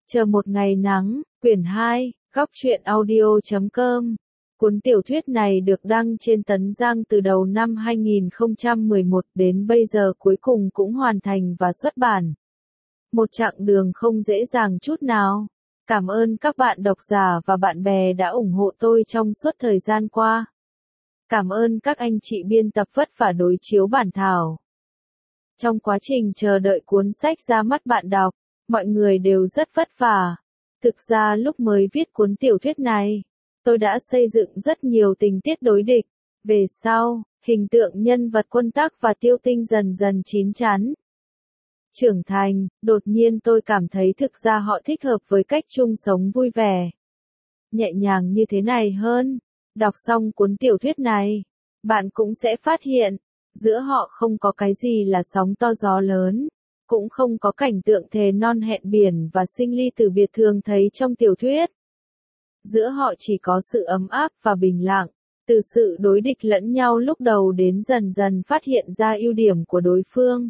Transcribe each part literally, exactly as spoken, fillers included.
Chờ một ngày nắng, quyển hai, góc truyện audio chấm com. Cuốn tiểu thuyết này được đăng trên Tấn Giang từ đầu năm hai nghìn không trăm mười một đến bây giờ cuối cùng cũng hoàn thành và xuất bản. Một chặng đường không dễ dàng chút nào. Cảm ơn các bạn độc giả và bạn bè đã ủng hộ tôi trong suốt thời gian qua. Cảm ơn các anh chị biên tập vất vả đối chiếu bản thảo. Trong quá trình chờ đợi cuốn sách ra mắt bạn đọc, mọi người đều rất vất vả. Thực ra lúc mới viết cuốn tiểu thuyết này, tôi đã xây dựng rất nhiều tình tiết đối địch. Về sau, hình tượng nhân vật Quân Tắc và Tiêu Tinh dần dần chín chắn. Trưởng thành, đột nhiên tôi cảm thấy thực ra họ thích hợp với cách chung sống vui vẻ, nhẹ nhàng như thế này hơn. Đọc xong cuốn tiểu thuyết này, bạn cũng sẽ phát hiện, giữa họ không có cái gì là sóng to gió lớn, cũng không có cảnh tượng thề non hẹn biển và sinh ly tử biệt thường thấy trong tiểu thuyết. Giữa họ chỉ có sự ấm áp và bình lặng, từ sự đối địch lẫn nhau lúc đầu đến dần dần phát hiện ra ưu điểm của đối phương.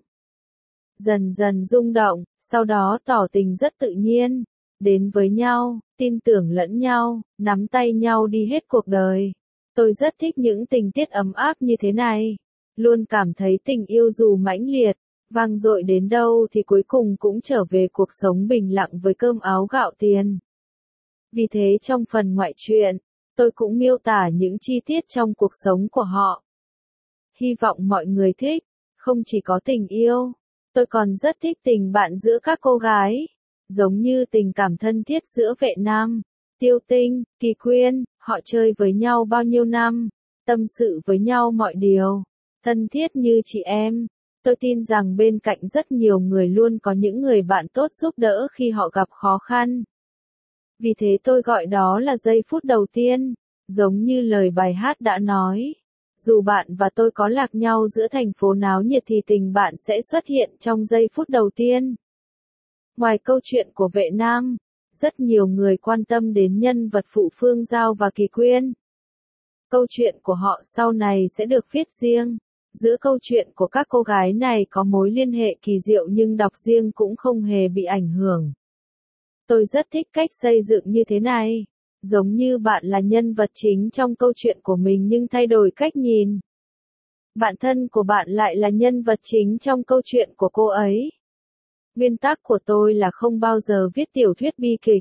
Dần dần rung động, sau đó tỏ tình rất tự nhiên, đến với nhau, tin tưởng lẫn nhau, nắm tay nhau đi hết cuộc đời. Tôi rất thích những tình tiết ấm áp như thế này, luôn cảm thấy tình yêu dù mãnh liệt, vang dội đến đâu thì cuối cùng cũng trở về cuộc sống bình lặng với cơm áo gạo tiền. Vì thế trong phần ngoại truyện, tôi cũng miêu tả những chi tiết trong cuộc sống của họ. Hy vọng mọi người thích, không chỉ có tình yêu, tôi còn rất thích tình bạn giữa các cô gái, giống như tình cảm thân thiết giữa Vệ Nam, Tiêu Tinh, Kỳ Quyên, họ chơi với nhau bao nhiêu năm, tâm sự với nhau mọi điều, thân thiết như chị em. Tôi tin rằng bên cạnh rất nhiều người luôn có những người bạn tốt giúp đỡ khi họ gặp khó khăn. Vì thế tôi gọi đó là giây phút đầu tiên, giống như lời bài hát đã nói. Dù bạn và tôi có lạc nhau giữa thành phố náo nhiệt thì tình bạn sẽ xuất hiện trong giây phút đầu tiên. Ngoài câu chuyện của Vệ Nam, rất nhiều người quan tâm đến nhân vật phụ Phương Giao và Kỳ Quyên. Câu chuyện của họ sau này sẽ được viết riêng. Giữa câu chuyện của các cô gái này có mối liên hệ kỳ diệu nhưng đọc riêng cũng không hề bị ảnh hưởng. Tôi rất thích cách xây dựng như thế này. Giống như bạn là nhân vật chính trong câu chuyện của mình nhưng thay đổi cách nhìn. Bạn thân của bạn lại là nhân vật chính trong câu chuyện của cô ấy. Nguyên tắc của tôi là không bao giờ viết tiểu thuyết bi kịch.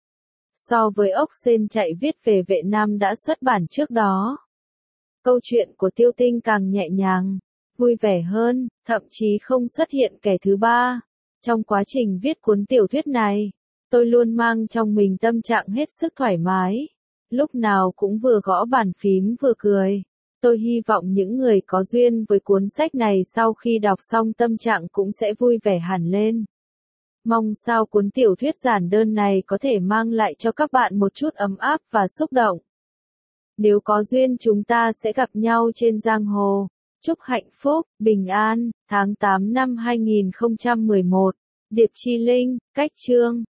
So với Ốc Sên chạy viết về Vệ Nam đã xuất bản trước đó, câu chuyện của Tiêu Tinh càng nhẹ nhàng, vui vẻ hơn, thậm chí không xuất hiện kẻ thứ ba. Trong quá trình viết cuốn tiểu thuyết này, tôi luôn mang trong mình tâm trạng hết sức thoải mái, lúc nào cũng vừa gõ bàn phím vừa cười. Tôi hy vọng những người có duyên với cuốn sách này sau khi đọc xong tâm trạng cũng sẽ vui vẻ hẳn lên. Mong sao cuốn tiểu thuyết giản đơn này có thể mang lại cho các bạn một chút ấm áp và xúc động. Nếu có duyên chúng ta sẽ gặp nhau trên giang hồ. Chúc hạnh phúc, bình an. Tháng tám năm hai nghìn không trăm mười một. Điệp Chi Linh, Cách Chương.